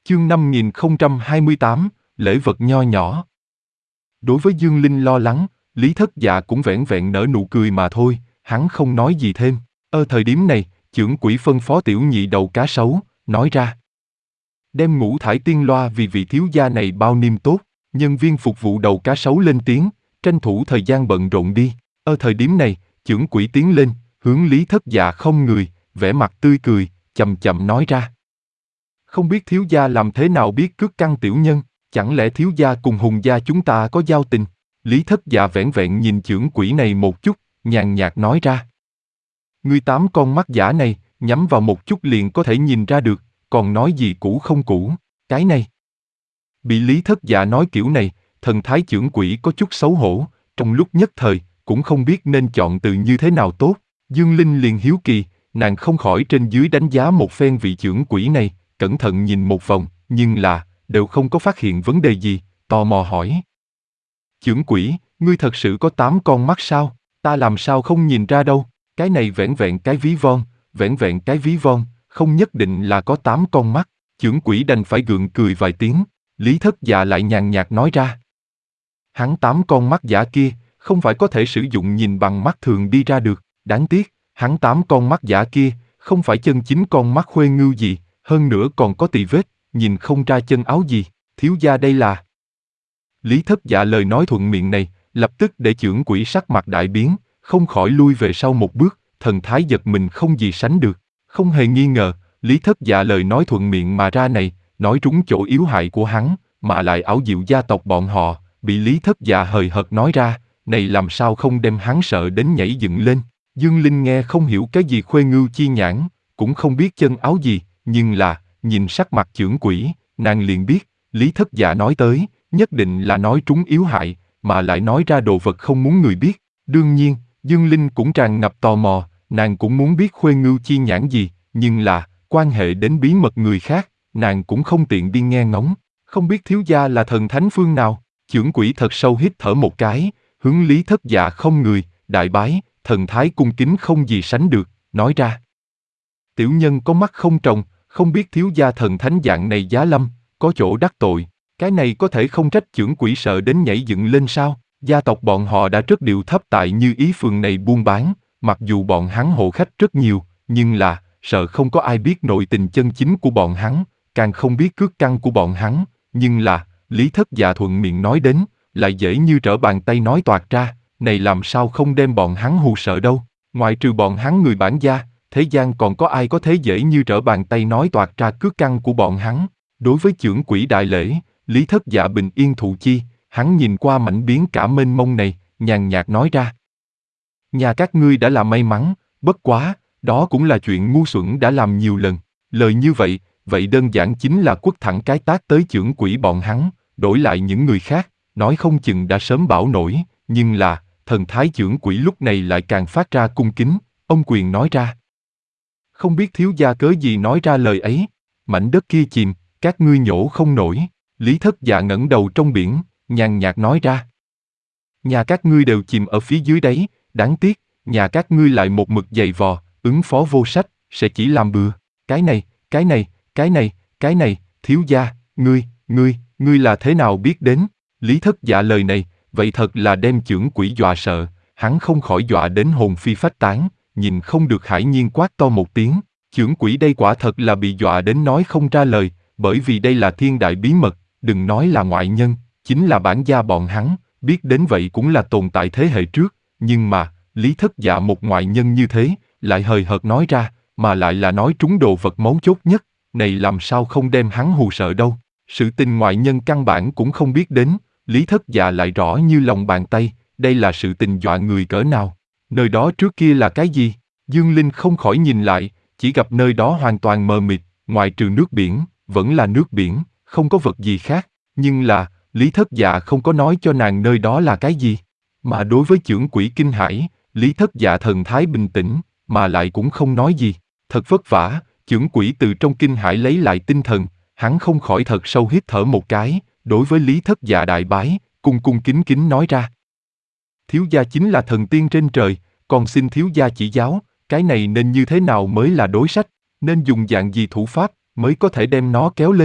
Chương 5028, lễ vật nho nhỏ. Đối với Dương Linh lo lắng, Lý Thất Dạ cũng vẻn vẹn nở nụ cười mà thôi, hắn không nói gì thêm. Thời điểm này, chưởng quỹ phân phó tiểu nhị đầu cá sấu, nói ra. Đem ngũ thải tiên loa vì vị thiếu gia này bao niêm tốt, nhân viên phục vụ đầu cá sấu lên tiếng, tranh thủ thời gian bận rộn đi. Thời điểm này, chưởng quỹ tiến lên, hướng Lý Thất Dạ không người, vẻ mặt tươi cười, chậm chậm nói ra. Không biết thiếu gia làm thế nào biết cước căn tiểu nhân, chẳng lẽ thiếu gia cùng Hùng gia chúng ta có giao tình? Lý Thất Dạ vẻn vẹn nhìn chưởng quỹ này một chút, nhàn nhạt nói ra. Ngươi 8 con mắt giả này, nhắm vào một chút liền có thể nhìn ra được, còn nói gì cũ không cũ, cái này. Bị Lý Thất Dạ nói kiểu này, thần thái chưởng quỹ có chút xấu hổ, trong lúc nhất thời, cũng không biết nên chọn từ như thế nào tốt. Dương Linh liền hiếu kỳ, nàng không khỏi trên dưới đánh giá một phen vị chưởng quỹ này, cẩn thận nhìn một vòng, nhưng là, đều không có phát hiện vấn đề gì, tò mò hỏi. Chưởng quỹ, ngươi thật sự có 8 con mắt sao? Ta làm sao không nhìn ra đâu, cái này vẻn vẹn cái ví von, vẻn vẹn cái ví von, không nhất định là có 8 con mắt. Chưởng quỹ đành phải gượng cười vài tiếng, Lý Thất Dạ lại nhàn nhạt nói ra. Hắn 8 con mắt giả kia, không phải có thể sử dụng nhìn bằng mắt thường đi ra được, đáng tiếc, hắn 8 con mắt giả kia, không phải chân chính con mắt khuê ngưu gì, hơn nữa còn có tì vết, nhìn không ra chân áo gì, thiếu gia đây là. Lý Thất Dạ lời nói thuận miệng này, lập tức để chưởng quỹ sắc mặt đại biến, không khỏi lui về sau một bước, thần thái giật mình không gì sánh được. Không hề nghi ngờ, Lý Thất Dạ lời nói thuận miệng mà ra này, nói trúng chỗ yếu hại của hắn, mà lại ảo diệu gia tộc bọn họ, bị Lý Thất Dạ hời hợt nói ra, này làm sao không đem hắn sợ đến nhảy dựng lên. Dương Linh nghe không hiểu cái gì khuê ngưu chi nhãn, cũng không biết chân áo gì, nhưng là, nhìn sắc mặt chưởng quỹ, nàng liền biết, Lý Thất Dạ nói tới, nhất định là nói trúng yếu hại, mà lại nói ra đồ vật không muốn người biết. Đương nhiên, Dương Linh cũng tràn ngập tò mò, nàng cũng muốn biết khuê ngưu chi nhãn gì, nhưng là, quan hệ đến bí mật người khác, nàng cũng không tiện đi nghe ngóng. Không biết thiếu gia là thần thánh phương nào? Chưởng quỹ thật sâu hít thở một cái, hướng Lý Thất Dạ không người, đại bái, thần thái cung kính không gì sánh được, nói ra. Tiểu nhân có mắt không tròng, không biết thiếu gia thần thánh dạng này giá lâm, có chỗ đắc tội. Cái này có thể không trách chưởng quỹ sợ đến nhảy dựng lên sao? Gia tộc bọn họ đã rất điệu thấp tại Như Ý phường này buôn bán, mặc dù bọn hắn hộ khách rất nhiều, nhưng là, sợ không có ai biết nội tình chân chính của bọn hắn, càng không biết cước căn của bọn hắn, nhưng là, Lý Thất Dạ thuận miệng nói đến, lại dễ như trở bàn tay nói toạc ra, này làm sao không đem bọn hắn hù sợ đâu, ngoại trừ bọn hắn người bản gia, thế gian còn có ai có thế dễ như trở bàn tay nói toạc ra cước căn của bọn hắn. Đối với chưởng quỹ đại lễ, Lý Thất Dạ bình yên thụ chi, hắn nhìn qua mảnh biến cả mênh mông này, nhàn nhạt nói ra. Nhà các ngươi đã là may mắn, bất quá, đó cũng là chuyện ngu xuẩn đã làm nhiều lần. Lời như vậy, vậy đơn giản chính là quất thẳng cái tát tới chưởng quỹ bọn hắn, đổi lại những người khác, nói không chừng đã sớm bảo nổi, nhưng là, thần thái chưởng quỹ lúc này lại càng phát ra cung kính, ông quyền nói ra. Không biết thiếu gia cớ gì nói ra lời ấy, mảnh đất kia chìm, các ngươi nhổ không nổi. Lý Thất Dạ ngẩng đầu trong biển, nhàn nhạt nói ra. Nhà các ngươi đều chìm ở phía dưới đấy, đáng tiếc, nhà các ngươi lại một mực dày vò, ứng phó vô sách, sẽ chỉ làm bừa. Cái này, thiếu gia, ngươi là thế nào biết đến? Lý Thất Dạ lời này, vậy thật là đem chưởng quỹ dọa sợ, hắn không khỏi dọa đến hồn phi phách tán, nhìn không được Hải Nhiên quát to một tiếng, chưởng quỹ đây quả thật là bị dọa đến nói không ra lời, bởi vì đây là thiên đại bí mật, đừng nói là ngoại nhân, chính là bản gia bọn hắn, biết đến vậy cũng là tồn tại thế hệ trước, nhưng mà, Lý Thất Dạ một ngoại nhân như thế, lại hời hợt nói ra, mà lại là nói trúng đồ vật mấu chốt nhất, này làm sao không đem hắn hù sợ đâu. Sự tình ngoại nhân căn bản cũng không biết đến, Lý Thất Dạ lại rõ như lòng bàn tay, đây là sự tình dọa người cỡ nào. Nơi đó trước kia là cái gì? Dương Linh không khỏi nhìn lại, chỉ gặp nơi đó hoàn toàn mờ mịt, ngoại trừ nước biển, vẫn là nước biển, không có vật gì khác. Nhưng là, Lý Thất Dạ không có nói cho nàng nơi đó là cái gì. Mà đối với chưởng quỹ kinh hãi, Lý Thất Dạ thần thái bình tĩnh, mà lại cũng không nói gì. Thật vất vả, chưởng quỹ từ trong kinh hãi lấy lại tinh thần, hắn không khỏi thật sâu hít thở một cái, đối với Lý Thất Dạ đại bái, cung cung kính kính nói ra. Thiếu gia chính là thần tiên trên trời, còn xin thiếu gia chỉ giáo, cái này nên như thế nào mới là đối sách, nên dùng dạng gì thủ pháp, mới có thể đem nó kéo lên.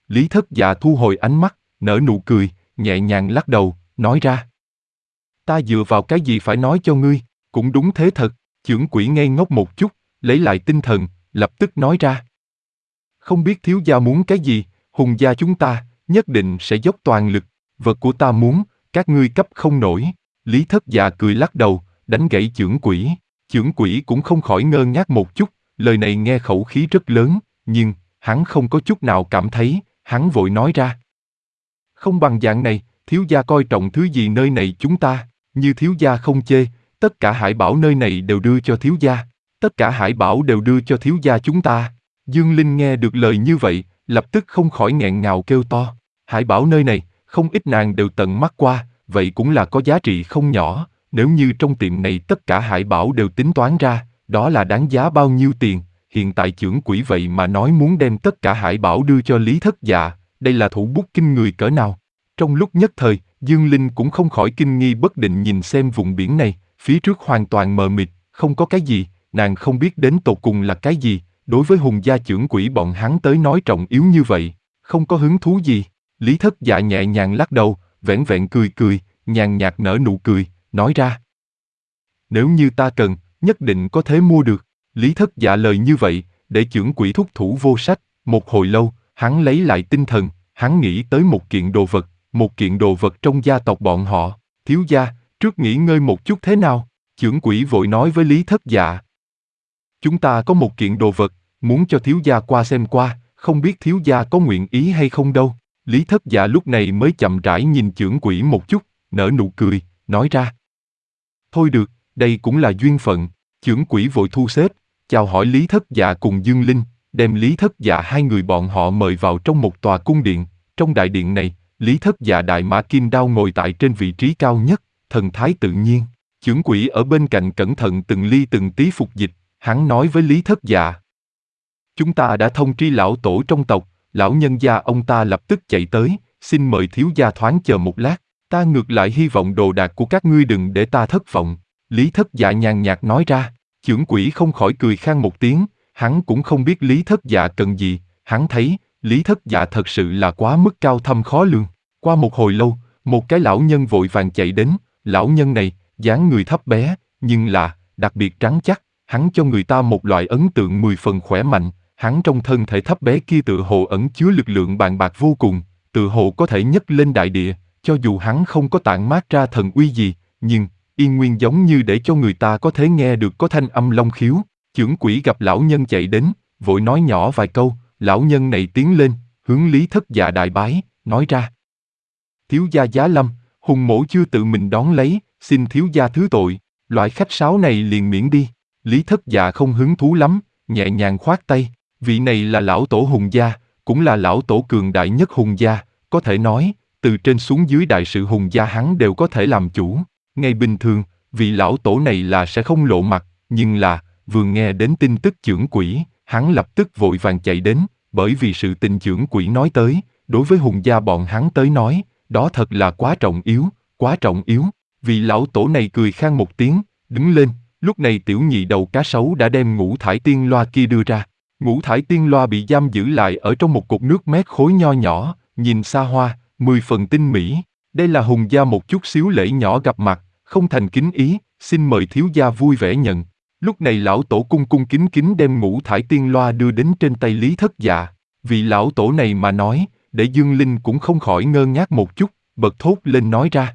Lý Thất Dạ thu hồi ánh mắt, nở nụ cười, nhẹ nhàng lắc đầu, nói ra. Ta dựa vào cái gì phải nói cho ngươi, cũng đúng thế thật. Chưởng quỷ ngây ngốc một chút, lấy lại tinh thần, lập tức nói ra. Không biết thiếu gia muốn cái gì, Hùng gia chúng ta, nhất định sẽ dốc toàn lực, vật của ta muốn, các ngươi cấp không nổi. Lý Thất Dạ cười lắc đầu, đánh gãy chưởng quỷ. Chưởng quỷ cũng không khỏi ngơ ngác một chút, lời này nghe khẩu khí rất lớn, nhưng, hắn không có chút nào cảm thấy, hắn vội nói ra. Không bằng dạng này, thiếu gia coi trọng thứ gì nơi này chúng ta, như thiếu gia không chê, tất cả hải bảo nơi này đều đưa cho thiếu gia, tất cả hải bảo đều đưa cho thiếu gia chúng ta. Dương Linh nghe được lời như vậy, lập tức không khỏi nghẹn ngào kêu to. Hải bảo nơi này, không ít nàng đều tận mắt qua, vậy cũng là có giá trị không nhỏ, nếu như trong tiệm này tất cả hải bảo đều tính toán ra, đó là đáng giá bao nhiêu tiền, hiện tại chưởng quỷ vậy mà nói muốn đem tất cả hải bảo đưa cho Lý Thất Dạ, đây là thủ bút kinh người cỡ nào. Trong lúc nhất thời, Dương Linh cũng không khỏi kinh nghi bất định nhìn xem vùng biển này, phía trước hoàn toàn mờ mịt, không có cái gì, nàng không biết đến tột cùng là cái gì, đối với Hùng gia chưởng quỷ bọn hắn tới nói trọng yếu như vậy, không có hứng thú gì. Lý Thất Dạ nhẹ nhàng lắc đầu, vẻn vẹn cười cười, nhàn nhạt nở nụ cười, nói ra. Nếu như ta cần, nhất định có thể mua được. Lý Thất Dạ lời như vậy, để chưởng quỷ thúc thủ vô sách, một hồi lâu, hắn lấy lại tinh thần, hắn nghĩ tới một kiện đồ vật trong gia tộc bọn họ. Thiếu gia, trước nghỉ ngơi một chút thế nào? Chưởng quỷ vội nói với Lý Thất Dạ. Chúng ta có một kiện đồ vật, muốn cho thiếu gia qua xem qua, không biết thiếu gia có nguyện ý hay không đâu. Lý Thất Dạ lúc này mới chậm rãi nhìn chưởng quỷ một chút, nở nụ cười, nói ra. Thôi được, đây cũng là duyên phận. Chưởng quỷ vội thu xếp, chào hỏi Lý Thất Dạ cùng Dương Linh, đem Lý Thất Dạ hai người bọn họ mời vào trong một tòa cung điện. Trong đại điện này, Lý Thất Dạ đại mã kim đao ngồi tại trên vị trí cao nhất, thần thái tự nhiên. Chưởng quỷ ở bên cạnh cẩn thận từng ly từng tí phục dịch, hắn nói với Lý Thất Dạ. Chúng ta đã thông tri lão tổ trong tộc, lão nhân gia ông ta lập tức chạy tới, xin mời thiếu gia thoáng chờ một lát, ta ngược lại hy vọng đồ đạc của các ngươi đừng để ta thất vọng. Lý Thất Dạ nhàn nhạt nói ra, chưởng quỷ không khỏi cười khan một tiếng, hắn cũng không biết Lý Thất Dạ cần gì, hắn thấy, Lý Thất Dạ thật sự là quá mức cao thâm khó lường. Qua một hồi lâu, một cái lão nhân vội vàng chạy đến, lão nhân này, dáng người thấp bé, nhưng là, đặc biệt trắng chắc, hắn cho người ta một loại ấn tượng 10 phần khỏe mạnh, hắn trong thân thể thấp bé kia tựa hồ ẩn chứa lực lượng bàn bạc vô cùng, tựa hồ có thể nhấc lên đại địa, cho dù hắn không có tản mát ra thần uy gì, nhưng, yên nguyên giống như để cho người ta có thể nghe được có thanh âm long khiếu. Chưởng quỷ gặp lão nhân chạy đến, vội nói nhỏ vài câu, lão nhân này tiến lên, hướng Lý Thất Dạ đại bái, nói ra. Thiếu gia giá lâm, Hùng mỗ chưa tự mình đón lấy, xin thiếu gia thứ tội, loại khách sáo này liền miễn đi. Lý Thất Dạ không hứng thú lắm, nhẹ nhàng khoát tay, vị này là lão tổ Hùng gia, cũng là lão tổ cường đại nhất Hùng gia, có thể nói, từ trên xuống dưới đại sự Hùng gia hắn đều có thể làm chủ. Ngày bình thường, vị lão tổ này là sẽ không lộ mặt, nhưng là, vừa nghe đến tin tức chưởng quỷ, hắn lập tức vội vàng chạy đến, bởi vì sự tình chưởng quỷ nói tới, đối với Hùng gia bọn hắn tới nói, đó thật là quá trọng yếu, quá trọng yếu. Vị lão tổ này cười khan một tiếng, đứng lên, lúc này tiểu nhị đầu cá sấu đã đem ngũ thải tiên loa kia đưa ra. Ngũ thải tiên loa bị giam giữ lại ở trong một cục nước mét khối nho nhỏ, nhìn xa hoa, 10 phần tinh mỹ. Đây là Hùng gia một chút xíu lễ nhỏ gặp mặt, không thành kính ý, xin mời thiếu gia vui vẻ nhận. Lúc này lão tổ cung cung kính kính đem ngũ thải tiên loa đưa đến trên tay Lý Thất Dạ. Vị lão tổ này mà nói, để Dương Linh cũng không khỏi ngơ ngác một chút, bật thốt lên nói ra.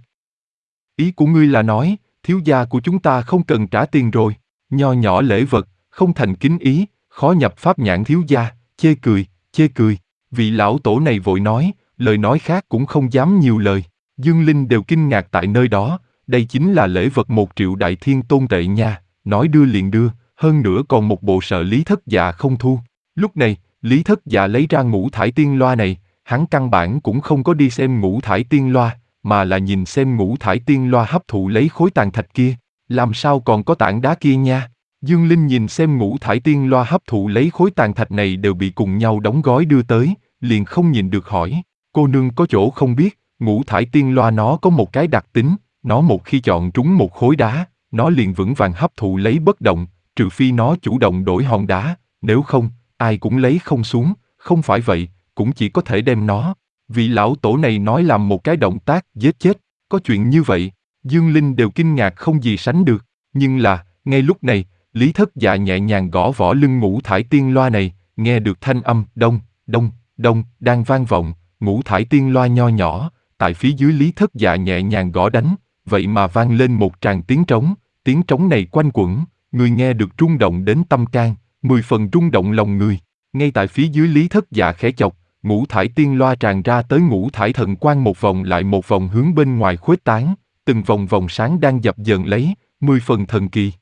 Ý của ngươi là nói, thiếu gia của chúng ta không cần trả tiền rồi, nho nhỏ lễ vật, không thành kính ý, khó nhập pháp nhãn thiếu gia, chê cười, chê cười. Vị lão tổ này vội nói, lời nói khác cũng không dám nhiều lời. Dương Linh đều kinh ngạc tại nơi đó, đây chính là lễ vật 1 triệu đại thiên tôn tệ nha, nói đưa liền đưa, hơn nữa còn một bộ sợ Lý Thất Dạ không thu. Lúc này, Lý Thất Dạ lấy ra ngũ thải tiên loa này, hắn căn bản cũng không có đi xem ngũ thải tiên loa, mà là nhìn xem ngũ thải tiên loa hấp thụ lấy khối tàn thạch kia, làm sao còn có tảng đá kia nha. Dương Linh nhìn xem ngũ thải tiên loa hấp thụ lấy khối tàn thạch này đều bị cùng nhau đóng gói đưa tới, liền không nhìn được hỏi, cô nương có chỗ không biết, ngũ thải tiên loa nó có một cái đặc tính, nó một khi chọn trúng một khối đá, nó liền vững vàng hấp thụ lấy bất động, trừ phi nó chủ động đổi hòn đá, nếu không, ai cũng lấy không xuống, không phải vậy, cũng chỉ có thể đem nó. Vị lão tổ này nói làm một cái động tác giết chết, có chuyện như vậy, Dương Linh đều kinh ngạc không gì sánh được, nhưng là, ngay lúc này, Lý Thất Dạ nhẹ nhàng gõ vỏ lưng ngũ thải tiên loa này, nghe được thanh âm đông, đông, đông đang vang vọng, ngũ thải tiên loa nho nhỏ, tại phía dưới Lý Thất Dạ nhẹ nhàng gõ đánh, vậy mà vang lên một tràng tiếng trống này quanh quẩn, người nghe được rung động đến tâm can, 10 phần rung động lòng người. Ngay tại phía dưới Lý Thất Dạ khẽ chọc, ngũ thải tiên loa tràn ra tới ngũ thải thần quang một vòng lại một vòng hướng bên ngoài khuếch tán, từng vòng vòng sáng đang dập dờn lấy, 10 phần thần kỳ.